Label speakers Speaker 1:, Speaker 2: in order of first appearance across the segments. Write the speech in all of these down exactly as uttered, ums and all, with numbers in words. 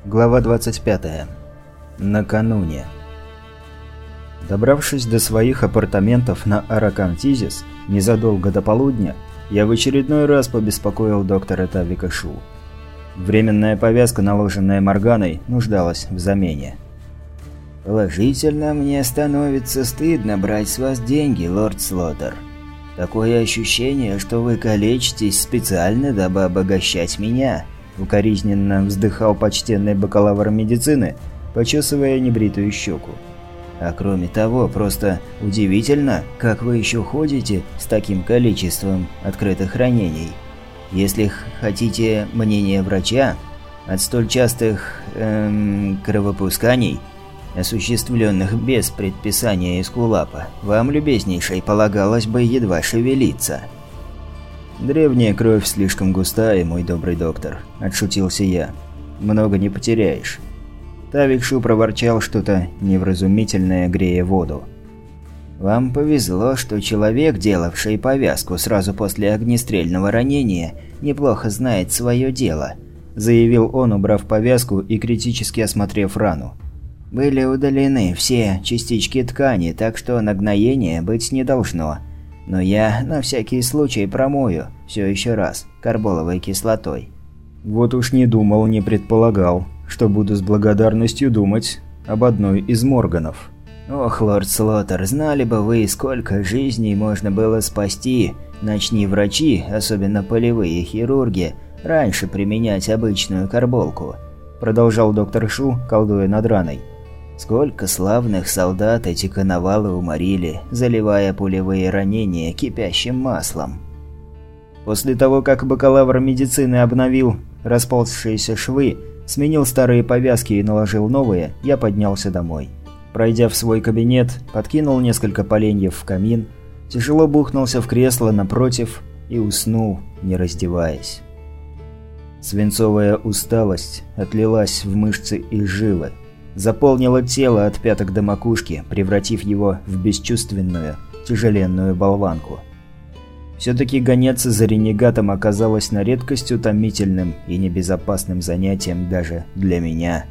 Speaker 1: Глава двадцать пятая. Накануне. Добравшись до своих апартаментов на Аракантизис незадолго до полудня, я в очередной раз побеспокоил доктора Тавика Шу. Временная повязка, наложенная Морганой, нуждалась в замене.
Speaker 2: «Положительно, мне становится стыдно брать с вас деньги, лорд Слоттер. Такое ощущение, что вы калечитесь специально, дабы обогащать меня», – укоризненно вздыхал почтенный бакалавр медицины, почесывая небритую щеку. «А кроме того, просто удивительно, как вы еще ходите с таким количеством открытых ранений. Если хотите мнение врача, от столь частых эм, кровопусканий, осуществленных без предписания эскулапа, вам, любезнейшей, полагалось бы едва шевелиться».
Speaker 1: «Древняя кровь слишком густая, мой добрый доктор», – отшутился я. «Много не потеряешь». Тавик Шу проворчал что-то невразумительное, грея воду.
Speaker 2: «Вам повезло, что человек, делавший повязку сразу после огнестрельного ранения, неплохо знает свое дело», – заявил он, убрав повязку и критически осмотрев рану. «Были удалены все частички ткани, так что нагноения быть не должно. Но я на всякий случай промою все еще раз карболовой кислотой».
Speaker 1: Вот уж не думал, не предполагал, что буду с благодарностью думать об одной из Морганов.
Speaker 2: «Ох, лорд Слоттер, знали бы вы, сколько жизней можно было спасти, начни врачи, особенно полевые хирурги, раньше применять обычную карболку», – продолжал доктор Шу, колдуя над раной. «Сколько славных солдат эти коновалы уморили, заливая пулевые ранения кипящим маслом».
Speaker 1: После того, как бакалавр медицины обновил расползшиеся швы, сменил старые повязки и наложил новые, я поднялся домой. Пройдя в свой кабинет, подкинул несколько поленьев в камин, тяжело бухнулся в кресло напротив и уснул, не раздеваясь. Свинцовая усталость отлилась в мышцы и жилы, заполнила тело от пяток до макушки, превратив его в бесчувственную, тяжеленную болванку. Все-таки гоняться за ренегатом оказалось на редкость утомительным и небезопасным занятием даже для меня.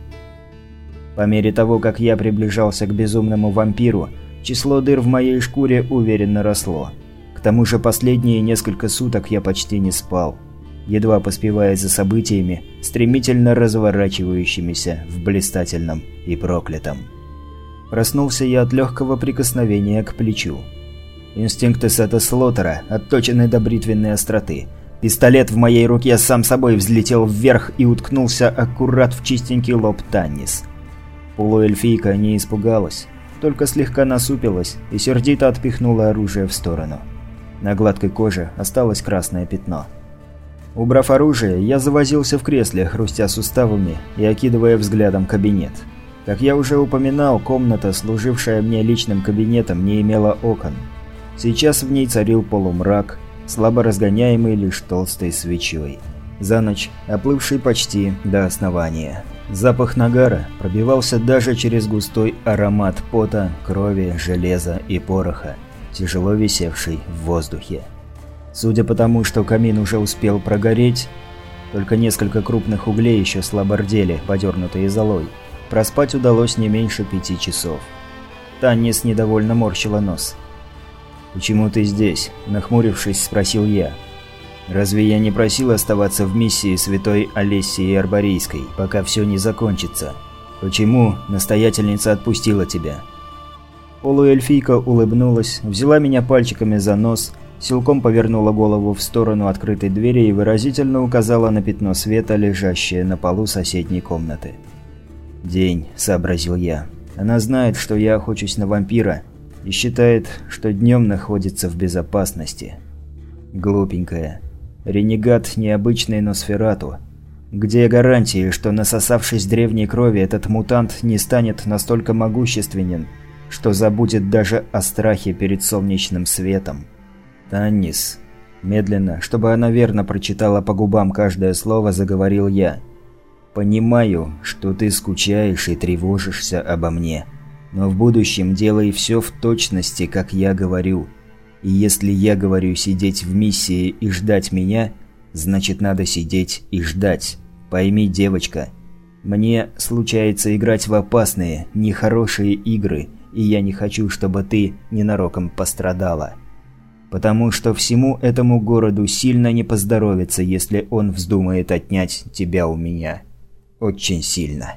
Speaker 1: По мере того, как я приближался к безумному вампиру, число дыр в моей шкуре уверенно росло. К тому же последние несколько суток я почти не спал, едва поспевая за событиями, стремительно разворачивающимися в блистательном и проклятом. Проснулся я от легкого прикосновения к плечу. Инстинкты Сета Слоттера отточены до бритвенной остроты. Пистолет в моей руке сам собой взлетел вверх и уткнулся аккурат в чистенький лоб Таннис. Полуэльфийка не испугалась, только слегка насупилась и сердито отпихнула оружие в сторону. На гладкой коже осталось красное пятно. Убрав оружие, я завозился в кресле, хрустя суставами и окидывая взглядом кабинет. Как я уже упоминал, комната, служившая мне личным кабинетом, не имела окон. Сейчас в ней царил полумрак, слабо разгоняемый лишь толстой свечой, за ночь оплывший почти до основания. Запах нагара пробивался даже через густой аромат пота, крови, железа и пороха, тяжело висевший в воздухе. Судя по тому, что камин уже успел прогореть, только несколько крупных углей еще слабо рдели, подернутые золой, проспать удалось не меньше пяти часов. Таннис недовольно морщила нос. «Почему ты здесь?» – нахмурившись, спросил я. «Разве я не просил оставаться в миссии святой Олессии Арборийской, пока все не закончится? Почему настоятельница отпустила тебя?» Полуэльфийка улыбнулась, взяла меня пальчиками за нос, силком повернула голову в сторону открытой двери и выразительно указала на пятно света, лежащее на полу соседней комнаты. «День», – сообразил я. «Она знает, что я охочусь на вампира, и считает, что днем находится в безопасности. Глупенькая. Ренегат необычный Носферату. Где гарантии, что, насосавшись древней крови, этот мутант не станет настолько могущественен, что забудет даже о страхе перед солнечным светом?» «Таннис». Медленно, чтобы она верно прочитала по губам каждое слово, заговорил я. «Понимаю, что ты скучаешь и тревожишься обо мне. Но в будущем делай все в точности, как я говорю. И если я говорю сидеть в миссии и ждать меня, значит надо сидеть и ждать. Пойми, девочка, Мне случается играть в опасные, нехорошие игры, и я не хочу, чтобы ты ненароком пострадала. Потому что всему этому городу сильно не поздоровится, если он вздумает отнять тебя у меня. Очень сильно».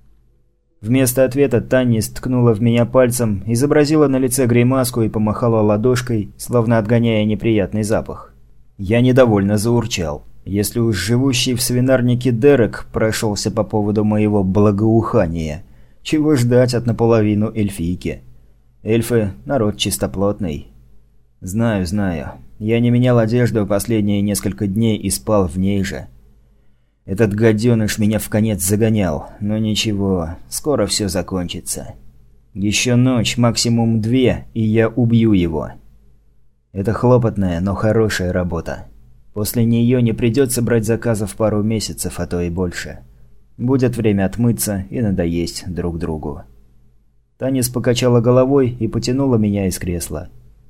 Speaker 1: Вместо ответа Таннис ткнула в меня пальцем, изобразила на лице гримаску и помахала ладошкой, словно отгоняя неприятный запах. Я недовольно заурчал. Если уж живущий в свинарнике Дерек прошелся по поводу моего благоухания, чего ждать от наполовину эльфийки? Эльфы – народ чистоплотный. Знаю, знаю. Я не менял одежду последние несколько дней и спал в ней же. Этот гаденыш меня вконец загонял, но ничего, скоро все закончится. Еще ночь, максимум две, и я убью его. Это хлопотная, но хорошая работа. После нее не придется брать заказов пару месяцев, а то и больше. Будет время отмыться и надоесть друг другу. Танис покачала головой и потянула меня из кресла.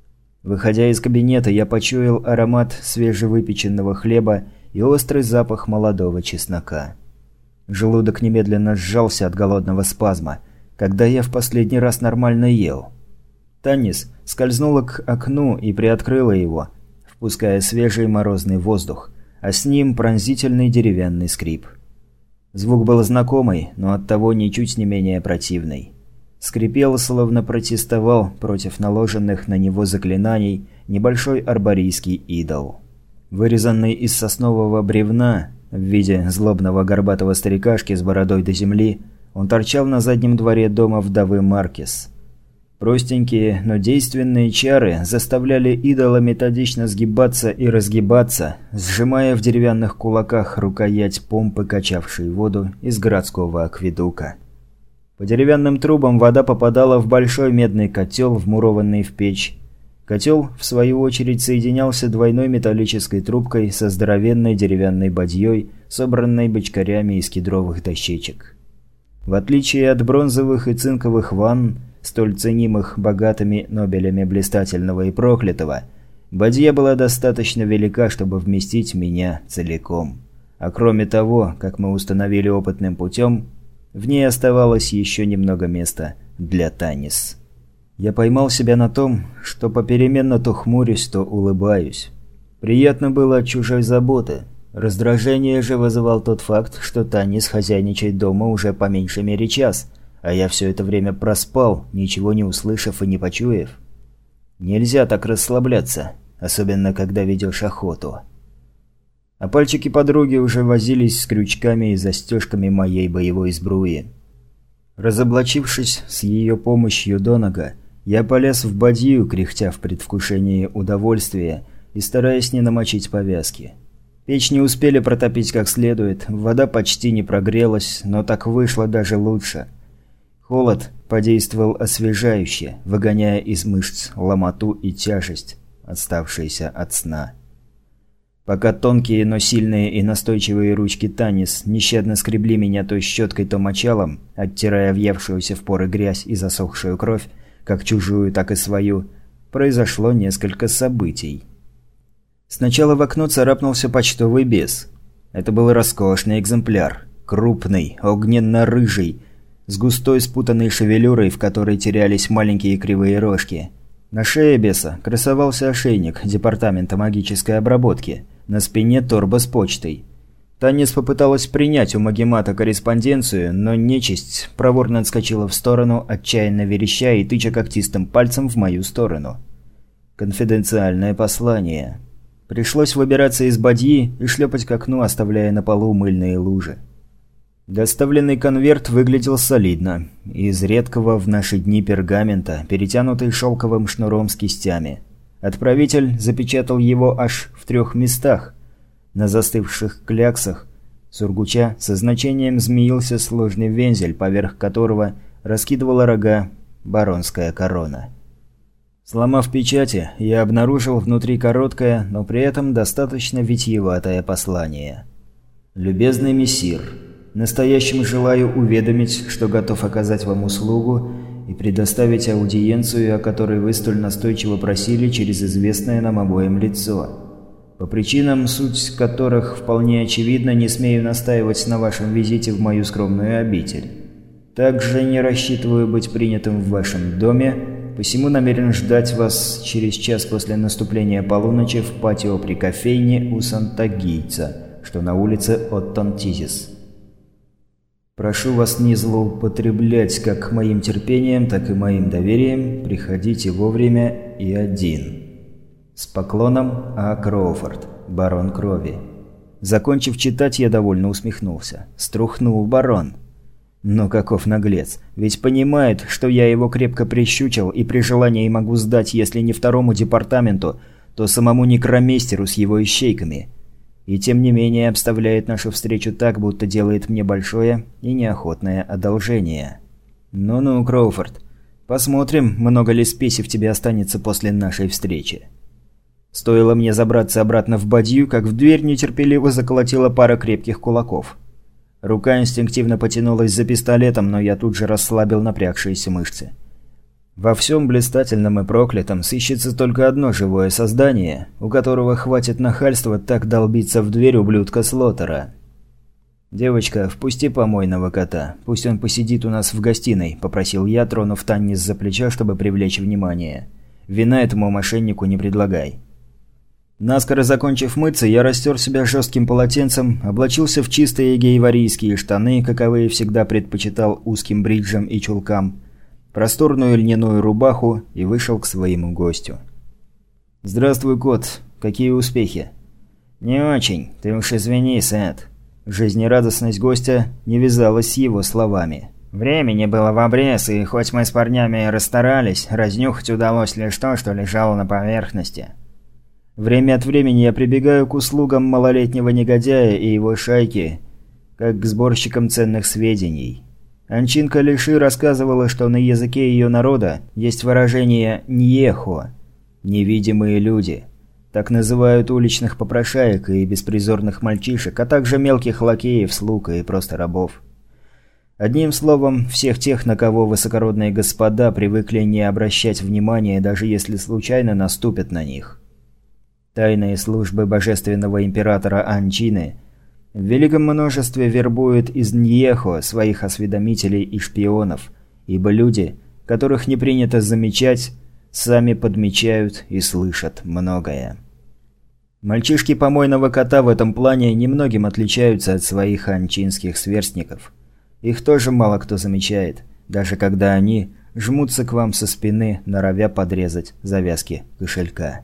Speaker 1: Выходя из кабинета, я почуял аромат свежевыпеченного хлеба и острый запах молодого чеснока. Желудок немедленно сжался от голодного спазма, когда я в последний раз нормально ел. Танис скользнула к окну и приоткрыла его, впуская свежий морозный воздух, а с ним пронзительный деревянный скрип. Звук был знакомый, но оттого ничуть не менее противный. Скрипел, словно протестовал против наложенных на него заклинаний небольшой арборийский идол. Вырезанный из соснового бревна в виде злобного горбатого старикашки с бородой до земли, он торчал на заднем дворе дома вдовы Маркес. Простенькие, но действенные чары заставляли идола методично сгибаться и разгибаться, сжимая в деревянных кулаках рукоять помпы, качавшей воду из городского акведука. По деревянным трубам вода попадала в большой медный котел, вмурованный в печь. Котел, в свою очередь, соединялся двойной металлической трубкой со здоровенной деревянной бадьей, собранной бочкарями из кедровых дощечек. В отличие от бронзовых и цинковых ванн, столь ценимых богатыми нобелями блистательного и проклятого, бадья была достаточно велика, чтобы вместить меня целиком. А кроме того, как мы установили опытным путем, в ней оставалось еще немного места для Танис. Я поймал себя на том, что попеременно то хмурюсь, то улыбаюсь. Приятно было от чужой заботы. Раздражение же вызывал тот факт, что Танис хозяйничает дома уже по меньшей мере час, а я все это время проспал, ничего не услышав и не почуяв. Нельзя так расслабляться, особенно когда ведешь охоту. А пальчики подруги уже возились с крючками и застежками моей боевой сбруи. Разоблачившись с ее помощью до нога, я полез в бадью, кряхтя в предвкушении удовольствия и стараясь не намочить повязки. Печь не успели протопить как следует, вода почти не прогрелась, но так вышло даже лучше. Холод подействовал освежающе, выгоняя из мышц ломоту и тяжесть, оставшиеся от сна. Пока тонкие, но сильные и настойчивые ручки Танис нещадно скребли меня то щеткой, то мочалом, оттирая въевшуюся в поры грязь и засохшую кровь, как чужую, так и свою, произошло несколько событий. Сначала в окно царапнулся почтовый бес. Это был роскошный экземпляр, крупный, огненно-рыжий, с густой спутанной шевелюрой, в которой терялись маленькие кривые рожки. На шее беса красовался ошейник департамента магической обработки, на спине торба с почтой. Танис попыталась принять у магемата корреспонденцию, но нечисть проворно отскочила в сторону, отчаянно вереща и тыча когтистым пальцем в мою сторону. Конфиденциальное послание. Пришлось выбираться из бадьи и шлепать к окну, оставляя на полу мыльные лужи. Доставленный конверт выглядел солидно, из редкого в наши дни пергамента, перетянутый шелковым шнуром с кистями. Отправитель запечатал его аж в трех местах. На застывших кляксах сургуча со значением змеился сложный вензель, поверх которого раскидывала рога баронская корона. Сломав печати, я обнаружил внутри короткое, но при этом достаточно витиеватое послание. «Любезный мессир, настоящим желаю уведомить, что готов оказать вам услугу и предоставить аудиенцию, о которой вы столь настойчиво просили через известное нам обоим лицо. По причинам, суть которых вполне очевидна, не смею настаивать на вашем визите в мою скромную обитель. Также не рассчитываю быть принятым в вашем доме, посему намерен ждать вас через час после наступления полуночи в патио при кофейне у Сантагийца, что на улице Оттон-Тизис. Прошу вас не злоупотреблять как моим терпением, так и моим доверием, приходите вовремя и один. С поклоном, А. Кроуфорд, барон крови. Закончив читать, я довольно усмехнулся. Струхнул барон. Но каков наглец, ведь понимает, что я его крепко прищучил и при желании могу сдать, если не второму департаменту, то самому некромейстеру с его ищейками. И тем не менее обставляет нашу встречу так, будто делает мне большое и неохотное одолжение. Ну-ну, Кроуфорд, посмотрим, много ли спеси в тебе останется после нашей встречи. Стоило мне забраться обратно в бадью, как в дверь нетерпеливо заколотила пара крепких кулаков. Рука инстинктивно потянулась за пистолетом, но я тут же расслабил напрягшиеся мышцы. Во всем блистательном и проклятом сыщется только одно живое создание, у которого хватит нахальства так долбиться в дверь ублюдка Слотера. «Девочка, впусти помойного кота, пусть он посидит у нас в гостиной», – попросил я, тронув Таннис за плечо, чтобы привлечь внимание. «Вина этому мошеннику не предлагай». Наскоро закончив мыться, я растер себя жестким полотенцем, облачился в чистые гейварийские штаны, каковые всегда предпочитал узким бриджам и чулкам, просторную льняную рубаху и вышел к своему гостю. «Здравствуй, кот. Какие успехи?» «Не очень. Ты уж извини, Сет». Жизнерадостность гостя не вязалась с его словами. «Времени было в обрез, и хоть мы с парнями расстарались, разнюхать удалось лишь то, что лежало на поверхности». Время от времени я прибегаю к услугам малолетнего негодяя и его шайки, как к сборщикам ценных сведений. Анчинка Лиши рассказывала, что на языке ее народа есть выражение «ньехо» – «невидимые люди». Так называют уличных попрошаек и беспризорных мальчишек, а также мелких лакеев, слуг и просто рабов. Одним словом, всех тех, на кого высокородные господа привыкли не обращать внимания, даже если случайно наступят на них. Тайные службы божественного императора Анчины в великом множестве вербуют из Ньехо своих осведомителей и шпионов, ибо люди, которых не принято замечать, сами подмечают и слышат многое. Мальчишки помойного кота в этом плане немногим отличаются от своих анчинских сверстников. Их тоже мало кто замечает, даже когда они жмутся к вам со спины, норовя подрезать завязки кошелька.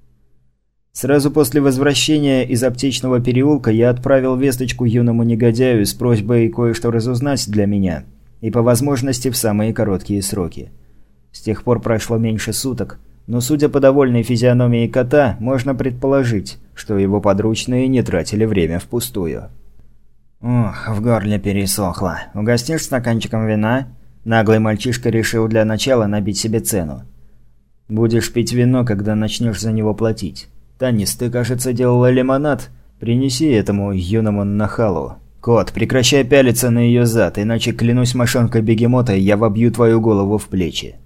Speaker 1: Сразу после возвращения из аптечного переулка я отправил весточку юному негодяю с просьбой кое-что разузнать для меня, и по возможности в самые короткие сроки. С тех пор прошло меньше суток, но судя по довольной физиономии кота, можно предположить, что его подручные не тратили время впустую. «Ох, в горле пересохло. Угостишь стаканчиком вина?» Наглый мальчишка решил для начала набить себе цену. «Будешь пить вино, когда начнешь за него платить. Таннис, ты, кажется, делала лимонад. Принеси этому юному нахалу. Кот, прекращай пялиться на ее зад, иначе, клянусь мошонкой бегемота, я вобью твою голову в плечи».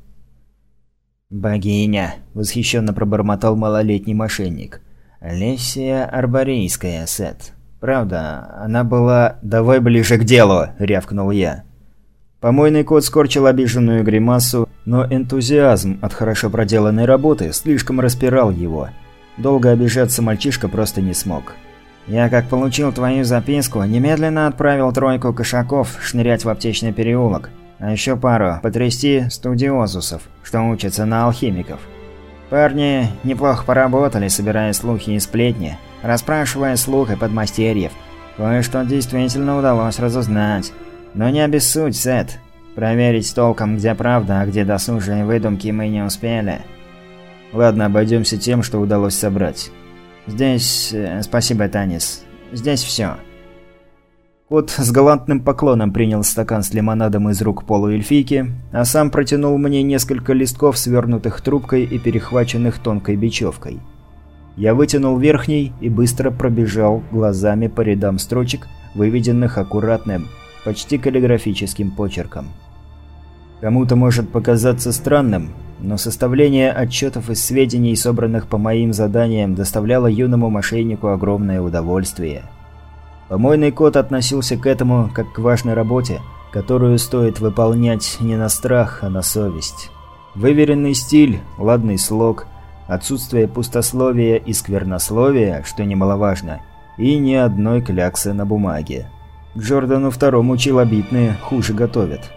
Speaker 1: «Богиня!» – восхищенно пробормотал малолетний мошенник. «Лессия Арборейская, Сет. Правда, она была...» «Давай ближе к делу!» – рявкнул я. Помойный кот скорчил обиженную гримасу, но энтузиазм от хорошо проделанной работы слишком распирал его. Долго обижаться мальчишка просто не смог. «Я, как получил твою записку, немедленно отправил тройку кошаков шнырять в аптечный переулок, а еще пару потрясти студиозусов, что учатся на алхимиков. Парни неплохо поработали, собирая слухи и сплетни, расспрашивая слух и подмастерьев. Кое-что действительно удалось разузнать. Но не обессудь, Сет. Проверить толком, где правда, а где досужие выдумки, мы не успели». «Ладно, обойдемся тем, что удалось собрать. Здесь... Э, спасибо, Таннис. Здесь все». Кот с галантным поклоном принял стакан с лимонадом из рук полуэльфийки, а сам протянул мне несколько листков, свернутых трубкой и перехваченных тонкой бечевкой. Я вытянул верхний и быстро пробежал глазами по рядам строчек, выведенных аккуратным, почти каллиграфическим почерком. Кому-то может показаться странным, но составление отчетов из сведений, собранных по моим заданиям, доставляло юному мошеннику огромное удовольствие. Помойный кот относился к этому как к важной работе, которую стоит выполнять не на страх, а на совесть. Выверенный стиль, ладный слог, отсутствие пустословия и сквернословия, что немаловажно, и ни одной кляксы на бумаге. Джордану Второму челобитные хуже готовят.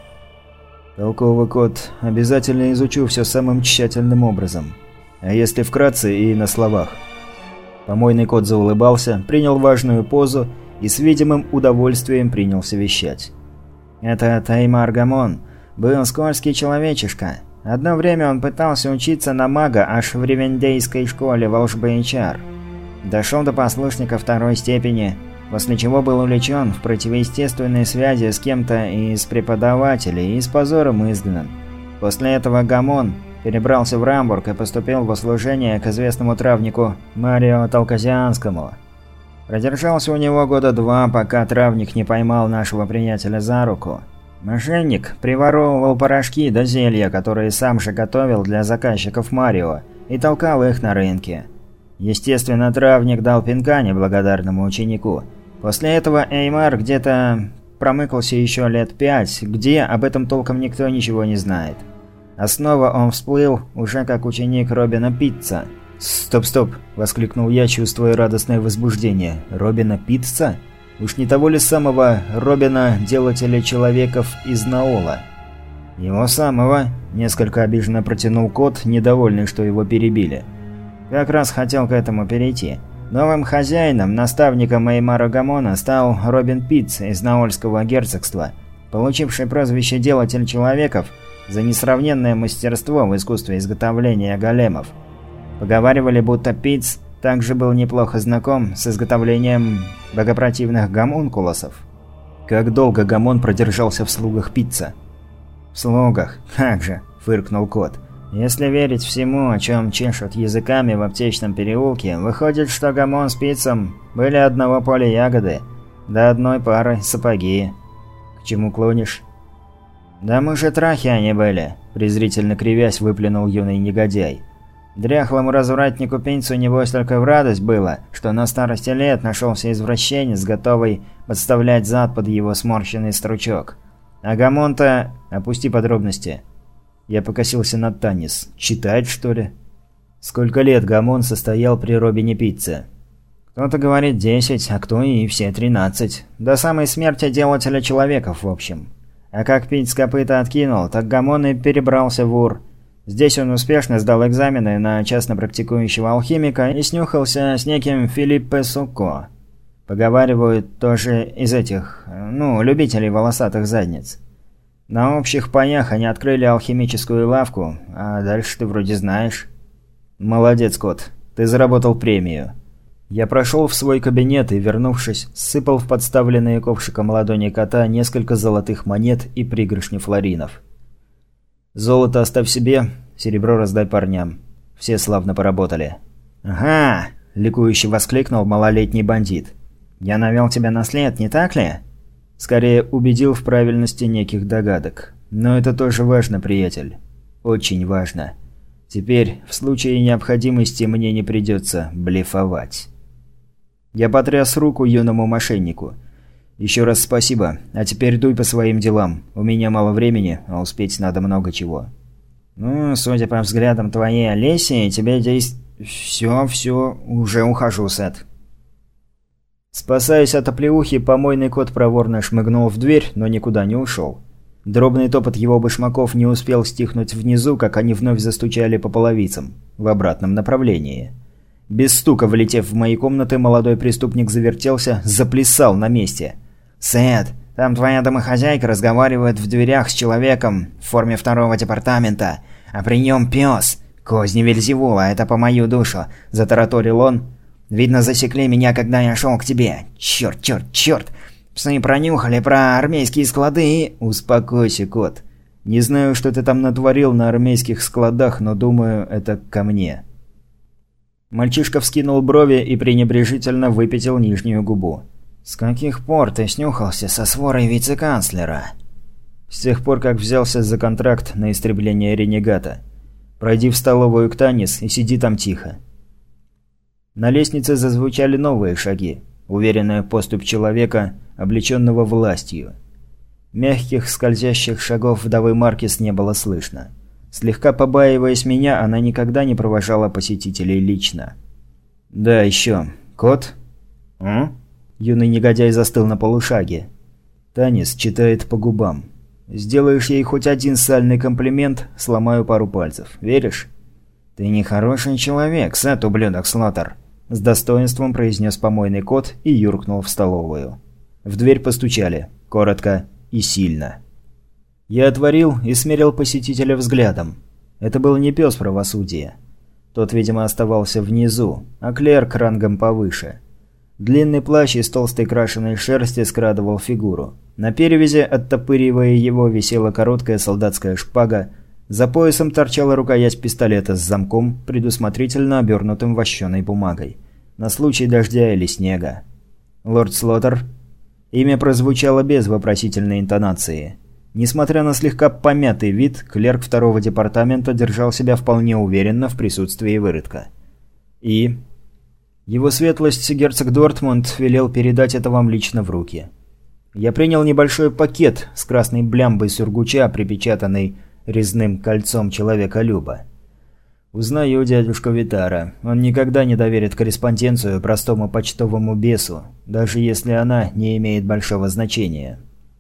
Speaker 1: Толковый кот, обязательно изучу все самым тщательным образом. А если вкратце и на словах? Помойный кот заулыбался, принял важную позу и с видимым удовольствием принялся вещать. «Это Таймар Гамон. Был скользкий человечишка. Одно время он пытался учиться на мага аж в Ревендейской школе волжбы и чар. Дошел до послушника второй степени, после чего был увлечен в противоестественной связи с кем-то из преподавателей и с позором изгнан. После этого Гамон перебрался в Рамбург и поступил в услужение к известному травнику Марио Талказианскому. Продержался у него года два, пока травник не поймал нашего приятеля за руку. Мошенник приворовывал порошки до зелья, которые сам же готовил для заказчиков Марио, и толкал их на рынке. Естественно, травник дал пинка неблагодарному ученику. После этого Эймар где-то промыкался еще лет пять, где об этом толком никто ничего не знает. А снова он всплыл уже как ученик Робина Питца. «Стоп-стоп!» – воскликнул я, чувствуя радостное возбуждение. «Робина Питца? Уж не того ли самого Робина, делателя человеков из Наола?» «Его самого!» – несколько обиженно протянул кот, недовольный, что его перебили. «Как раз хотел к этому перейти. Новым хозяином, наставником Эймара Гамона стал Робин Питц из Наольского герцогства, получивший прозвище «Делатель человеков» за несравненное мастерство в искусстве изготовления големов. Поговаривали, будто Питц также был неплохо знаком с изготовлением богопротивных гомункулосов. Как долго Гамон продержался в слугах Питца? «В слугах? Как же!» – фыркнул кот. «Если верить всему, о чем чешут языками в аптечном переулке, выходит, что Гамон с Питцем были одного поля ягоды, до одной пары сапоги. К чему клонишь?» «Да мы же трахи они были», – презрительно кривясь выплюнул юный негодяй. «Дряхлому развратнику Пинцу небось только в радость было, что на старости лет нашелся извращенец, готовый подставлять зад под его сморщенный стручок. А Гамон-то... Опусти подробности». Я покосился на Танис. «Читать, что ли?» «Сколько лет Гамон состоял при Робине Питце?» «Кто-то говорит десять, а кто и все тринадцать. До самой смерти делателя человеков, в общем. А как Питц копыта откинул, так Гамон и перебрался в Ур. Здесь он успешно сдал экзамены на частно практикующего алхимика и снюхался с неким Филиппе Суко. Поговаривают, тоже из этих, ну, любителей волосатых задниц. На общих паях они открыли алхимическую лавку, а дальше ты вроде знаешь». «Молодец, кот. Ты заработал премию». Я прошел в свой кабинет и, вернувшись, сыпал в подставленные ковшиком ладони кота несколько золотых монет и пригоршни флоринов. «Золото оставь себе, серебро раздай парням. Все славно поработали». «Ага!» – ликующе воскликнул малолетний бандит. «Я навел тебя на след, не так ли?» Скорее убедил в правильности неких догадок. Но это тоже важно, приятель. Очень важно. Теперь, в случае необходимости, мне не придется блефовать. Я потряс руку юному мошеннику. «Еще раз спасибо, а теперь дуй по своим делам. У меня мало времени, а успеть надо много чего». «Ну, судя по взглядам твоей Олеси, тебе здесь... Все, все, уже ухожу, Сет». Спасаясь от оплеухи, помойный кот проворно шмыгнул в дверь, но никуда не ушел. Дробный топот его башмаков не успел стихнуть внизу, как они вновь застучали по половицам, в обратном направлении. Без стука влетев в мои комнаты, молодой преступник завертелся, заплясал на месте. «Сет, там твоя домохозяйка разговаривает в дверях с человеком в форме второго департамента, а при нем пес. Козни Вельзевула, это по мою душу», – затараторил он. «Видно, засекли меня, когда я шел к тебе. Черт, черт, черт! Псы пронюхали про армейские склады и...» «Успокойся, кот. Не знаю, что ты там натворил на армейских складах, но думаю, это ко мне». Мальчишка вскинул брови и пренебрежительно выпятил нижнюю губу. «С каких пор ты снюхался со сворой вице-канцлера?» «С тех пор, как взялся за контракт на истребление ренегата. Пройди в столовую к Танис и сиди там тихо». На лестнице зазвучали новые шаги, уверенная поступь человека, облеченного властью. Мягких скользящих шагов вдовы Маркис не было слышно. Слегка побаиваясь меня, она никогда не провожала посетителей лично. «Да, еще. Кот?» «М?» Юный негодяй застыл на полушаге. Танис читает по губам. «Сделаешь ей хоть один сальный комплимент, сломаю пару пальцев. Веришь?» «Ты нехороший человек, Сет, ублюдок Слотер», – с достоинством произнес помойный кот и юркнул в столовую. В дверь постучали. Коротко и сильно. Я отворил и смерил посетителя взглядом. Это был не пес правосудия. Тот, видимо, оставался внизу, а клерк рангом повыше. Длинный плащ из толстой крашеной шерсти скрадывал фигуру. На перевязи, оттопыривая его, висела короткая солдатская шпага. За поясом торчала рукоять пистолета с замком, предусмотрительно обернутым вощеной бумагой. На случай дождя или снега. «Лорд Слотер?» Имя прозвучало без вопросительной интонации. Несмотря на слегка помятый вид, клерк второго департамента держал себя вполне уверенно в присутствии выродка. «И?» «Его светлость, герцог Дортмунд, велел передать это вам лично в руки». Я принял небольшой пакет с красной блямбой сургуча, припечатанной резным кольцом человека-люба. «Узнаю дядюшку Витара. Он никогда не доверит корреспонденцию простому почтовому бесу, даже если она не имеет большого значения.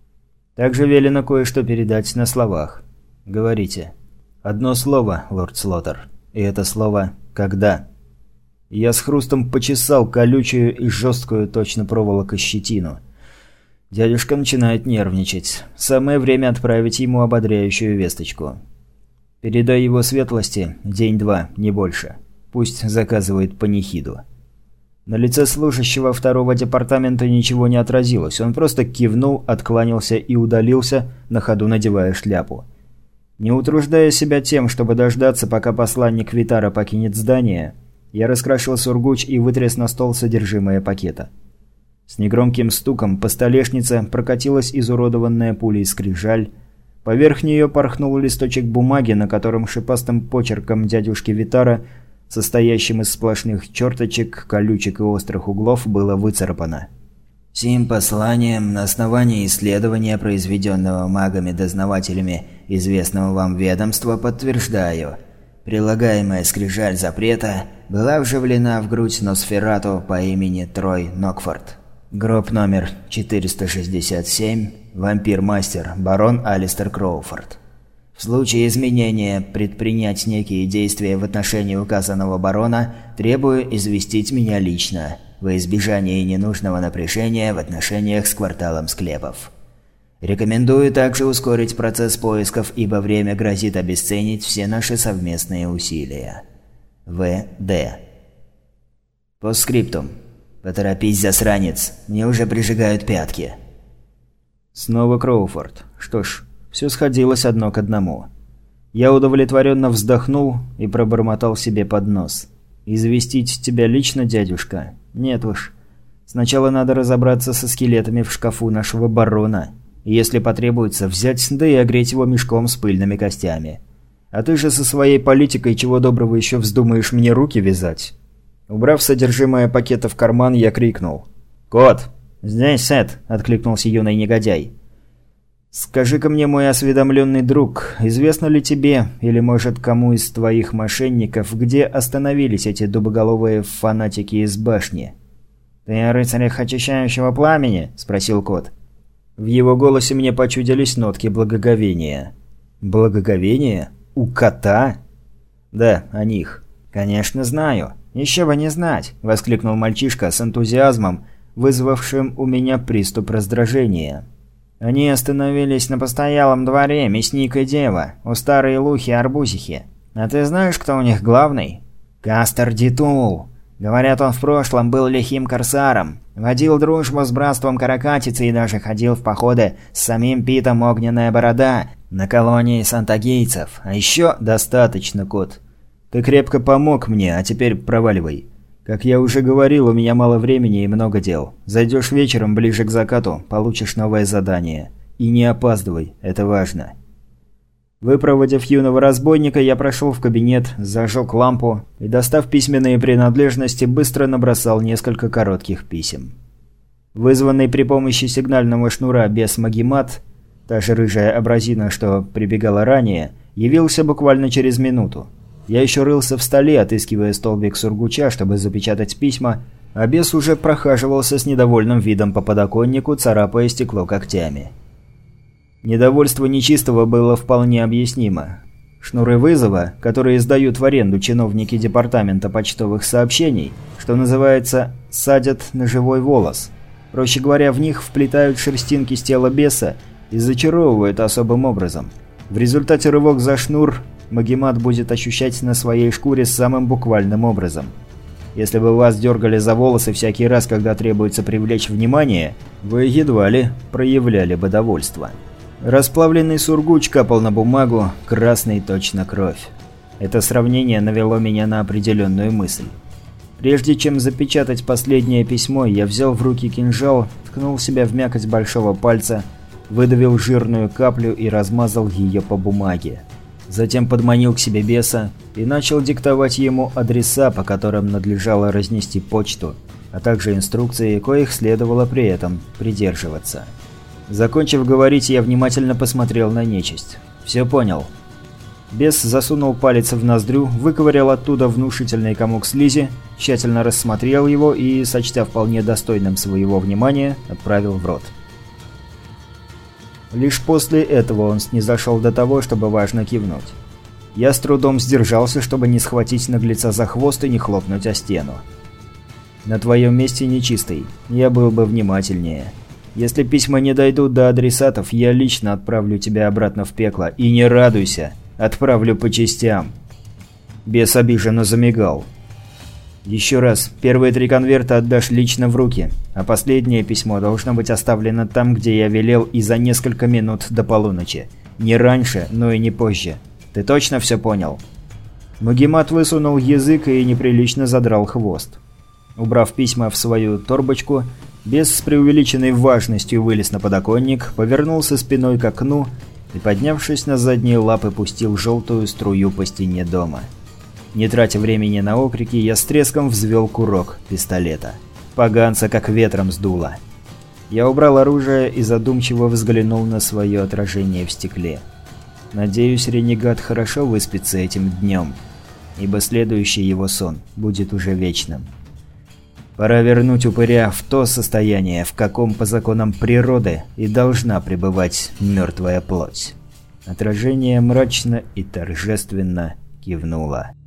Speaker 1: Также велено кое-что передать на словах. Говорите. Одно слово, лорд Слотер. И это слово «когда». Я с хрустом почесал колючую и жесткую точно проволока щетину. Дядюшка начинает нервничать. Самое время отправить ему ободряющую весточку. Передай его светлости день-два, не больше. Пусть заказывает панихиду. На лице служащего второго департамента ничего не отразилось. Он просто кивнул, откланялся и удалился, на ходу надевая шляпу. Не утруждая себя тем, чтобы дождаться, пока посланник Витара покинет здание, я раскрошил сургуч и вытряс на стол содержимое пакета. С негромким стуком по столешнице прокатилась изуродованная пулей скрижаль. Поверх нее порхнул листочек бумаги, на котором шипастым почерком дядюшки Витара, состоящим из сплошных черточек, колючек и острых углов, было выцарапано.
Speaker 2: «Сим посланием на основании исследования, произведенного магами-дознавателями известного вам ведомства, подтверждаю. Прилагаемая скрижаль запрета была вживлена в грудь Носферату по имени Трой Нокфорд. Гроб номер четыреста шестьдесят семь. Вампир-мастер, барон Алистер Кроуфорд. В случае изменения предпринять некие действия в отношении указанного барона, требую известить меня лично, во избежание ненужного напряжения в отношениях с кварталом склепов. Рекомендую также ускорить процесс поисков, ибо время грозит обесценить все наши совместные усилия. В. Д. Постскриптум. Поторопись, засранец, мне уже прижигают пятки.
Speaker 1: Снова Кроуфорд. Что ж, все сходилось одно к одному. Я удовлетворенно вздохнул и пробормотал себе под нос. «Известить тебя лично, дядюшка? Нет уж. Сначала надо разобраться со скелетами в шкафу нашего барона. И если потребуется, взять, да и огреть его мешком с пыльными костями. А ты же со своей политикой чего доброго еще вздумаешь мне руки вязать?» Убрав содержимое пакета в карман, я крикнул. «Кот!» «Здесь, Сет!» – откликнулся юный негодяй. «Скажи-ка мне, мой осведомленный друг, известно ли тебе, или, может, кому из твоих мошенников, где остановились эти дубоголовые фанатики из башни?» «Ты о рыцарях очищающего пламени?» – спросил кот. В его голосе мне почудились нотки благоговения. «Благоговение? У кота?» «Да, о них». «Конечно, знаю. Еще бы не знать!» – воскликнул мальчишка с энтузиазмом, вызвавшим у меня приступ раздражения. «Они остановились на постоялом дворе, мясник и дева, у старой Лухи-Арбузихи. А ты знаешь, кто у них главный?» «Кастер Дитул. Говорят, он в прошлом был лихим корсаром, водил дружбу с братством Каракатицы и даже ходил в походы с самим Питом Огненная Борода на колонии сантагийцев. А еще...» «Достаточно, кот. Ты крепко помог мне, а теперь проваливай. Как я уже говорил, у меня мало времени и много дел. Зайдешь вечером ближе к закату, получишь новое задание. И не опаздывай, это важно». Выпроводив юного разбойника, я прошел в кабинет, зажег лампу и, достав письменные принадлежности, быстро набросал несколько коротких писем. Вызванный при помощи сигнального шнура бес Магемат, та же рыжая абразина, что прибегала ранее, явился буквально через минуту. Я еще рылся в столе, отыскивая столбик сургуча, чтобы запечатать письма, а бес уже прохаживался с недовольным видом по подоконнику, царапая стекло когтями. Недовольство нечистого было вполне объяснимо. Шнуры вызова, которые сдают в аренду чиновники департамента почтовых сообщений, что называется «садят на живой волос». Проще говоря, в них вплетают шерстинки с тела беса и зачаровывают особым образом. В результате рывок за шнур Магемат будет ощущать на своей шкуре самым буквальным образом. Если бы вас дергали за волосы всякий раз, когда требуется привлечь внимание, вы едва ли проявляли бы довольство. Расплавленный сургуч капал на бумагу, красный точно кровь. Это сравнение навело меня на определенную мысль. Прежде чем запечатать последнее письмо, я взял в руки кинжал, ткнул себя в мякоть большого пальца, выдавил жирную каплю и размазал ее по бумаге. Затем подманил к себе беса и начал диктовать ему адреса, по которым надлежало разнести почту, а также инструкции, коих следовало при этом придерживаться. Закончив говорить, я внимательно посмотрел на нечисть. Все понял. Бес засунул палец в ноздрю, выковырял оттуда внушительный комок слизи, тщательно рассмотрел его и, сочтя вполне достойным своего внимания, отправил в рот. Лишь после этого он снизошел до того, чтобы важно кивнуть. Я с трудом сдержался, чтобы не схватить наглеца за хвост и не хлопнуть о стену. «На твоем месте нечистый. Я был бы внимательнее. Если письма не дойдут до адресатов, я лично отправлю тебя обратно в пекло. И не радуйся, отправлю по частям». Бес обиженно замигал. «Еще раз, первые три конверта отдашь лично в руки, а последнее письмо должно быть оставлено там, где я велел, и за несколько минут до полуночи. Не раньше, но и не позже. Ты точно все понял?» Магемат высунул язык и неприлично задрал хвост. Убрав письма в свою торбочку, бес с преувеличенной важностью вылез на подоконник, повернулся спиной к окну и, поднявшись на задние лапы, пустил желтую струю по стене дома. Не тратя времени на окрики, я с треском взвел курок пистолета. Поганца как ветром сдуло. Я убрал оружие и задумчиво взглянул на свое отражение в стекле. Надеюсь, ренегат хорошо выспится этим днем, ибо следующий его сон будет уже вечным. Пора вернуть упыря в то состояние, в каком по законам природы и должна пребывать мертвая плоть. Отражение мрачно и торжественно кивнуло.